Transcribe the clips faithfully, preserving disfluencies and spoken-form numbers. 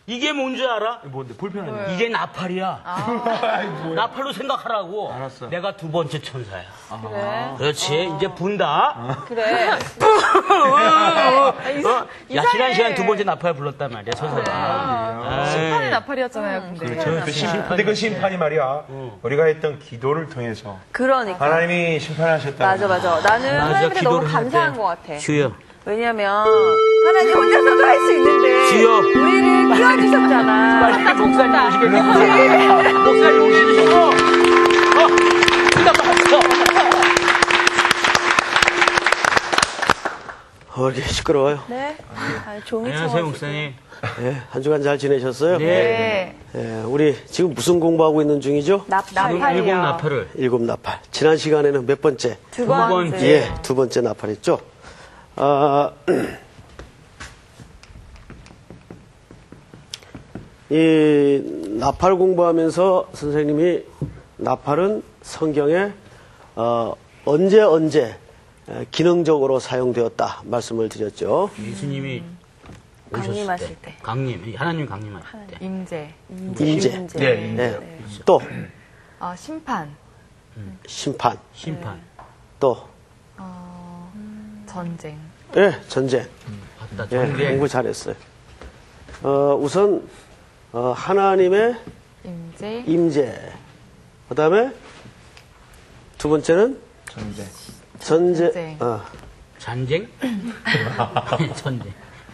이게 뭔지 알아? 뭔데? 불편하네. 이게 나팔이야. 아. 나팔로 생각하라고. 알았어. 내가 두 번째 천사야. 그래. 그렇지. 이제 분다. 그래. 어? 야, 지난 시간 두 번째 나팔 불렀단 말이야, 천사가. 심판의 나팔이었잖아요, 근데. 그렇죠. 그 심, 근데 그 심판이 말이야. 우리가 했던 기도를 통해서 그러니까. 하나님이 심판하셨다. 맞아, 맞아. 나는 맞아, 하나님께 너무 기도를 감사한 할 때. 것 같아. 주여. 왜냐면 하나님 혼자서도 할 수 있는데 주여. 우리를 키워주셨잖아. 빨리 목사님 오시겠네. 목사님 오시겠어. 어, 끝났어. 어, 이렇게 시끄러워요. 네. 아, 종이 안녕하세요, 쳐가지고. 목사님. 예, 한 주간 잘 지내셨어요? 네. 예, 우리 지금 무슨 공부하고 있는 중이죠? 나팔. 일곱 나팔을. 일곱 나팔. 지난 시간에는 몇 번째? 두 번째. 번째. 예, 두 번째 나팔했죠. 아, 이 나팔 공부하면서 선생님이 나팔은 성경에 어, 언제 언제 기능적으로 사용되었다 말씀을 드렸죠. 예수님이 오셨을 강림하실 때. 때. 강림. 하나님 강림하실 때. 임재. 임재. 네. 예. 또 어, 심판. 심판. 심판. 또 어, 전쟁. 예, 전쟁. 맞다. 예, 전쟁. 공부 잘했어요. 어, 우선 어, 하나님의 임재. 임재. 그다음에 두 번째는 전쟁. 전쟁. 전쟁. 어, 잔쟁? 전쟁.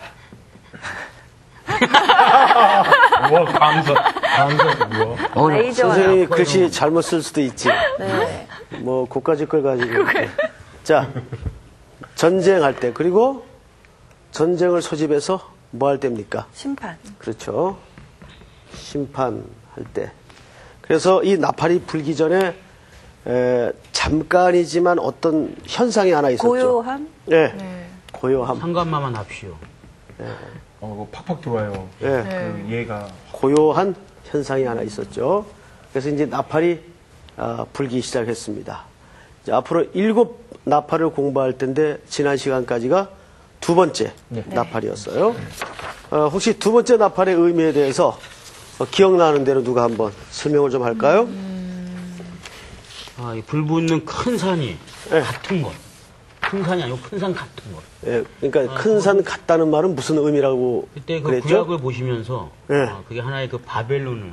우와, 감성. 감성, 우와. 어, 레이저. 선생님이 글씨 잘못 쓸 수도 있지. 네. 뭐 고까지 걸 가지고. 자, 전쟁할 때 그리고 전쟁을 소집해서 뭐 할 때입니까? 심판. 그렇죠. 심판할 때. 그래서 이 나팔이 불기 전에 에, 잠깐이지만 어떤 현상이 하나 있었죠. 고요함. 네. 네. 고요함. 상관마만 합시오. 어, 이거 팍팍 들어와요. 예. 그 얘가. 고요한 현상이 하나 있었죠. 그래서 이제 나팔이 아, 불기 시작했습니다. 이제 앞으로 일곱 나팔을 공부할 텐데 지난 시간까지가 두 번째 나팔이었어요. 어, 혹시 두 번째 나팔의 의미에 대해서 어, 기억나는 대로 누가 한번 설명을 좀 할까요? 아, 이 불 붙는 큰 산이 예. 같은 것. 큰 산이 아니고 큰 산 같은 것. 예, 그러니까 큰 산 같다는 말은 무슨 의미라고 그때 그 그랬죠? 구약을 보시면서 네. 아, 그게 하나의 그 바벨론을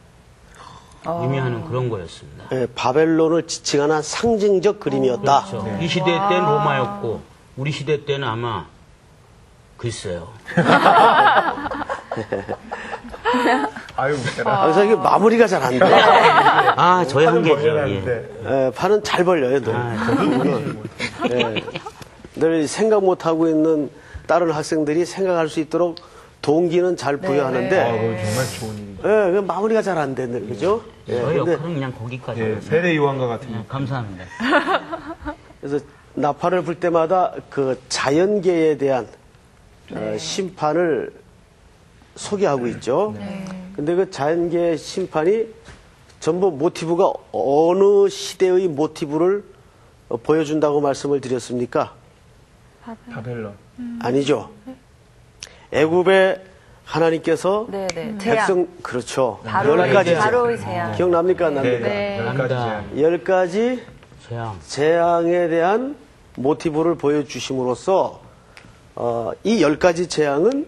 의미하는 그런 거였습니다. 예, 바벨론을 지칭하는 상징적 그림이었다. 그렇죠. 이 시대 때는 로마였고 우리 시대 때는 아마 글쎄요. 아유, 웃겨라. 아, 그래서 이게 마무리가 잘 안 돼. 아, 저의 한계죠. 예. 벌려놨는데. 예, 팔은 잘 벌려요, 늘. 예, 늘 생각 못 하고 있는 다른 학생들이 생각할 수 있도록 동기는 잘 부여하는데, 아, 그거 정말 좋은 일이죠. 예, 그 마무리가 잘 안 돼, 늘, 그죠? 예, 저의 근데 역할은 그냥 거기까지. 예, 세대 요한과 같은. 예, 감사합니다. 그래서 나팔을 불 때마다 그 자연계에 대한 어, 심판을 소개하고 있죠. 근데 그 자연계의 심판이 전부 모티브가 어느 시대의 모티브를 어, 보여준다고 말씀을 드렸습니까? 바벨론. 아니죠. 애굽의 하나님께서 네네. 재앙. 백성 그렇죠. 바로 열 가지 바로의 재앙. 기억납니까? 안 납니까? 네. 열 가지 납니다. 재앙. 열 가지 재앙. 재앙에 대한 모티브를 보여주심으로써 어, 이 열 가지 재앙은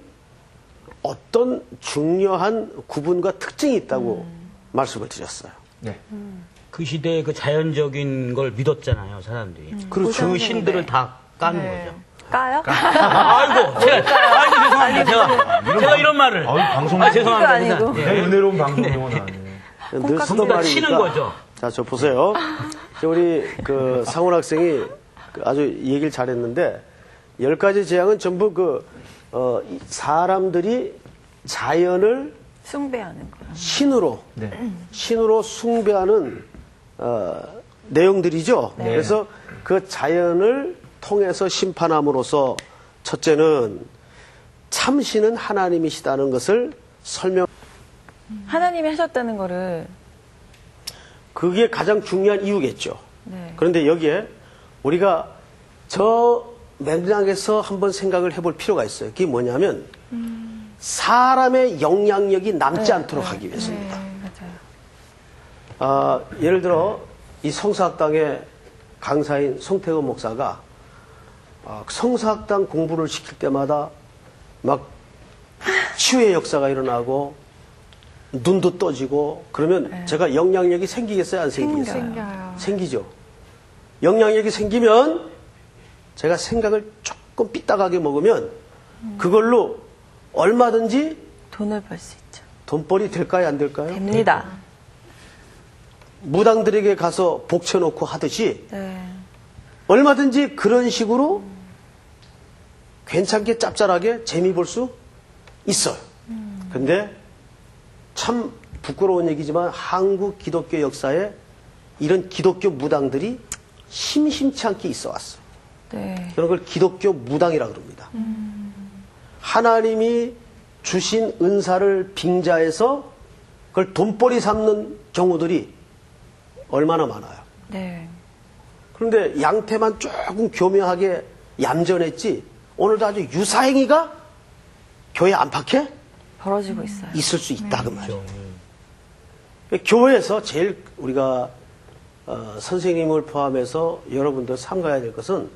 어떤 중요한 구분과 특징이 있다고 말씀을 드렸어요. 네. 그 시대의 그 자연적인 걸 믿었잖아요, 사람들이. 그렇죠. 그 신들을 다 까는 네. 거죠. 까요? 아이고, 제가, 아이고, 죄송합니다. 제가, 제가 이런 말을. 아유, 방송. 아, 죄송합니다. 아니고. 예. 내 은혜로운 방송 용어 나왔네. 늘 쓰던 전부 다 말이니까. 치는 거죠. 자, 저 보세요. 저 우리 그 상훈 학생이 그 아주 얘기를 잘했는데 열 가지 재앙은 전부 그 어, 이 사람들이 자연을 숭배하는 거. 신으로 네. 신으로 숭배하는 어, 내용들이죠. 그래서 그 자연을 통해서 심판함으로써 첫째는 참신은 하나님이시다는 것을 설명. 하나님이 하셨다는 거를. 그게 가장 중요한 이유겠죠. 네. 그런데 여기에 우리가 저 맥락에서 한번 생각을 해볼 필요가 있어요. 그게 뭐냐면 사람의 영향력이 남지 않도록 하기 위해서입니다. 네, 맞아요. 아, 예를 들어 이 성사학당의 강사인 송태근 목사가 아, 성사학당 공부를 시킬 때마다 막 치유의 역사가 일어나고 눈도 떠지고 그러면 제가 영향력이 생기겠어요? 안 생기겠어요? 생겨요. 생기죠. 영향력이 생기면 제가 생각을 조금 삐딱하게 먹으면 그걸로 얼마든지 돈을 벌 수 있죠. 돈벌이 될까요? 안 될까요? 됩니다. 무당들에게 가서 복쳐놓고 하듯이 네. 얼마든지 그런 식으로 괜찮게 짭짤하게 재미 볼 수 있어요. 근데 참 부끄러운 얘기지만 한국 기독교 역사에 이런 기독교 무당들이 심심치 않게 있어 왔어요. 네. 저는 그걸 기독교 무당이라고 그럽니다. 하나님이 주신 은사를 빙자해서 그걸 돈벌이 삼는 경우들이 얼마나 많아요. 네. 그런데 양태만 조금 교묘하게 얌전했지 오늘도 아주 유사행위가 교회 안팎에 벌어지고 있어요. 있을 수 있다 그 말이에요. 교회에서 제일 우리가 어, 선생님을 포함해서 여러분들 삼가야 될 것은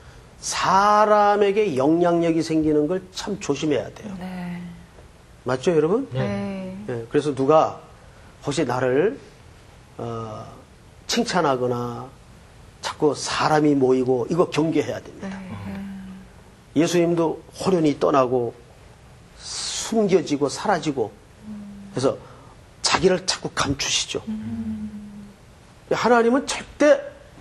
사람에게 영향력이 생기는 걸 참 조심해야 돼요. 네. 맞죠, 여러분? 네. 예, 그래서 누가 혹시 나를 어, 칭찬하거나 자꾸 사람이 모이고 이거 경계해야 됩니다. 예수님도 호련히 떠나고 숨겨지고 사라지고 그래서 자기를 자꾸 감추시죠. 하나님은 절대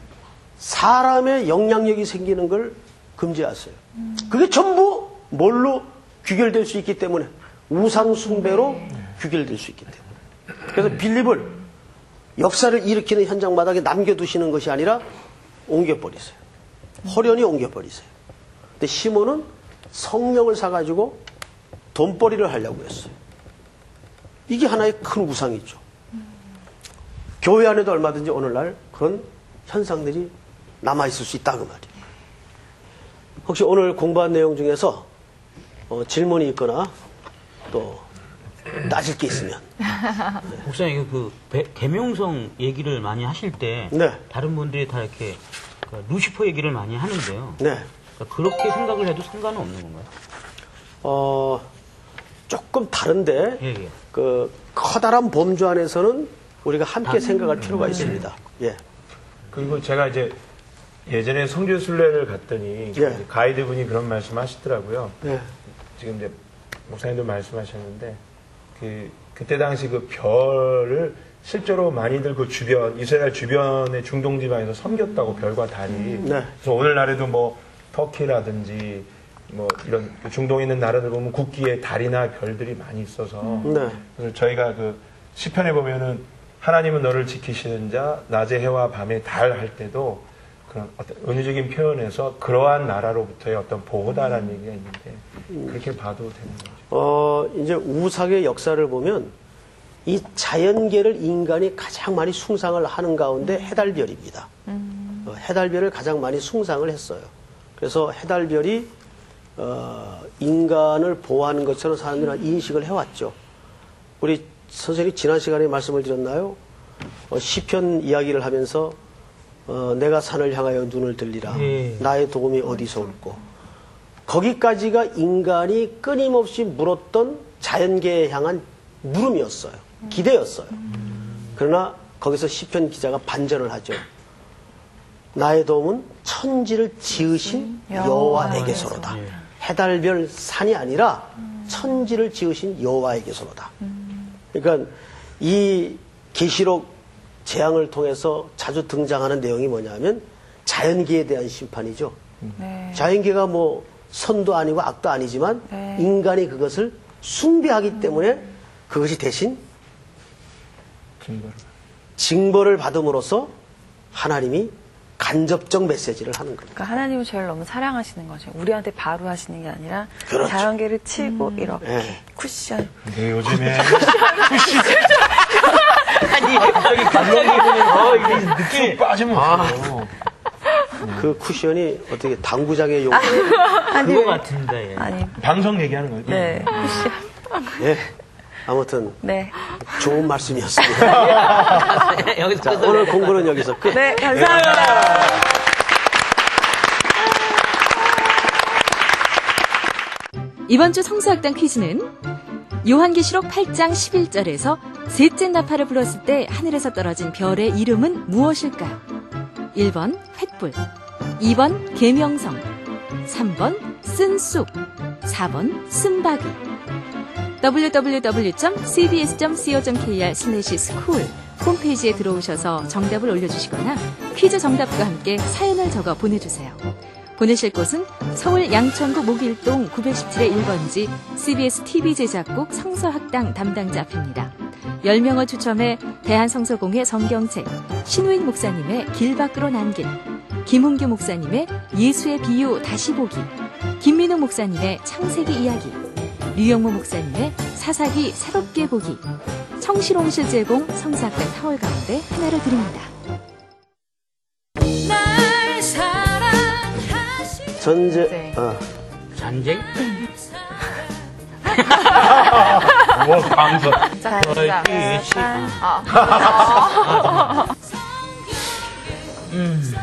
사람의 영향력이 생기는 걸 금지하세요. 그게 전부 뭘로 귀결될 수 있기 때문에 우상숭배로 귀결될 수 있기 때문에. 그래서 빌립을 역사를 일으키는 현장마다에 남겨두시는 것이 아니라 옮겨버리세요. 호련히 옮겨버리세요. 근데 시몬은 성령을 사가지고 돈벌이를 하려고 했어요. 이게 하나의 큰 우상이죠. 교회 안에도 얼마든지 오늘날 그런 현상들이 남아있을 수 있다 그 말이에요. 혹시 오늘 공부한 내용 중에서 어, 질문이 있거나 또 따질 게 있으면 목사님 그 배- 계명성 얘기를 많이 하실 때 네. 다른 분들이 다 이렇게 그 루시퍼 얘기를 많이 하는데요. 네. 그러니까 그렇게 생각을 해도 상관은 없는 건가요? 어, 조금 다른데 예, 예. 그 커다란 범주 안에서는 우리가 함께 생각할 필요가 있습니다. 예. 그리고 제가 이제 예전에 성지순례를 갔더니 예. 가이드분이 그런 말씀 하시더라고요. 네. 지금 이제 목사님도 말씀하셨는데 그 그때 당시 그 별을 실제로 많이들 그 주변 이스라엘 주변의 중동 지방에서 섬겼다고 별과 달이. 네. 그래서 오늘날에도 뭐 터키라든지 뭐 이런 그 중동에 있는 나라들 보면 국기에 달이나 별들이 많이 있어서 네. 그래서 저희가 그 시편에 보면은 하나님은 너를 지키시는 자 낮에 해와 밤에 달 할 때도 그런 어떤 은유적인 표현에서 그러한 나라로부터의 어떤 보호다라는 얘기가 있는데 그렇게 봐도 되는 거죠. 어, 이제 우상의 역사를 보면 이 자연계를 인간이 가장 많이 숭상을 하는 가운데 해달별입니다. 어, 해달별을 가장 많이 숭상을 했어요. 그래서 해달별이 어, 인간을 보호하는 것처럼 사람들은 인식을 해왔죠. 우리 선생님이 지난 시간에 말씀을 드렸나요? 어, 시편 이야기를 하면서 어, 내가 산을 향하여 눈을 들리라. 예. 나의 도움이 어디서 올고. 거기까지가 인간이 끊임없이 물었던 자연계에 향한 물음이었어요. 기대였어요. 그러나 거기서 시편 기자가 반전을 하죠. 나의 도움은 천지를 지으신 여호와에게서로다. 해달별 산이 아니라 천지를 지으신 여호와에게서로다. 그러니까 이 계시록 재앙을 통해서 자주 등장하는 내용이 뭐냐면 자연계에 대한 심판이죠. 네. 자연계가 뭐 선도 아니고 악도 아니지만 네. 인간이 그것을 숭배하기 때문에 그것이 대신 증거를. 징벌을 받음으로써 하나님이 간접적 메시지를 하는 겁니다. 그러니까 하나님은 저를 너무 사랑하시는 거죠. 우리한테 바로 하시는 게 아니라 그렇죠. 자연계를 치고 이렇게 네. 쿠션. 근데 요즘에 아니 여기 감독님은 어 이게 느낌이 빠지면 없어요. 그 쿠션이 어떻게 당구장의 용 그거 같은데. 예. 아니, 방송 얘기하는 거예요. 네, 쿠션. 예. 아무튼 네. 좋은 말씀이었습니다. 여기서 자, 끝을 오늘 내자. 공부는 여기서 끝. 네, 감사합니다. 이번 주 성수학당 퀴즈는 요한계시록 팔 장 십일 절에서 셋째 나팔을 불었을 때 하늘에서 떨어진 별의 이름은 무엇일까요? 일 번 횃불, 이 번 계명성, 삼 번 쓴쑥, 사 번 쓴바귀. 더블유 더블유 더블유 점 씨비에스 점 씨오 점 케이알 슬래시 스쿨 홈페이지에 들어오셔서 정답을 올려주시거나 퀴즈 정답과 함께 사연을 적어 보내주세요. 보내실 곳은 서울 양천구 목일동 구백십칠의 일 번지 씨비에스 티비 제작국 성서학당 담당자 앞입니다. 열 명을 추첨해 대한성서공회 성경책, 신우인 목사님의 길 밖으로 난 길, 김은규 목사님의 예수의 비유 다시 보기, 김민우 목사님의 창세기 이야기, 류영모 목사님의 사사기 새롭게 보기, 청실홍실 제공 성서학당 타월 가운데 하나를 드립니다. 전제, 네. 어, 전쟁? 뭐 방송. 자, 어이, 자, 이, 시. 아.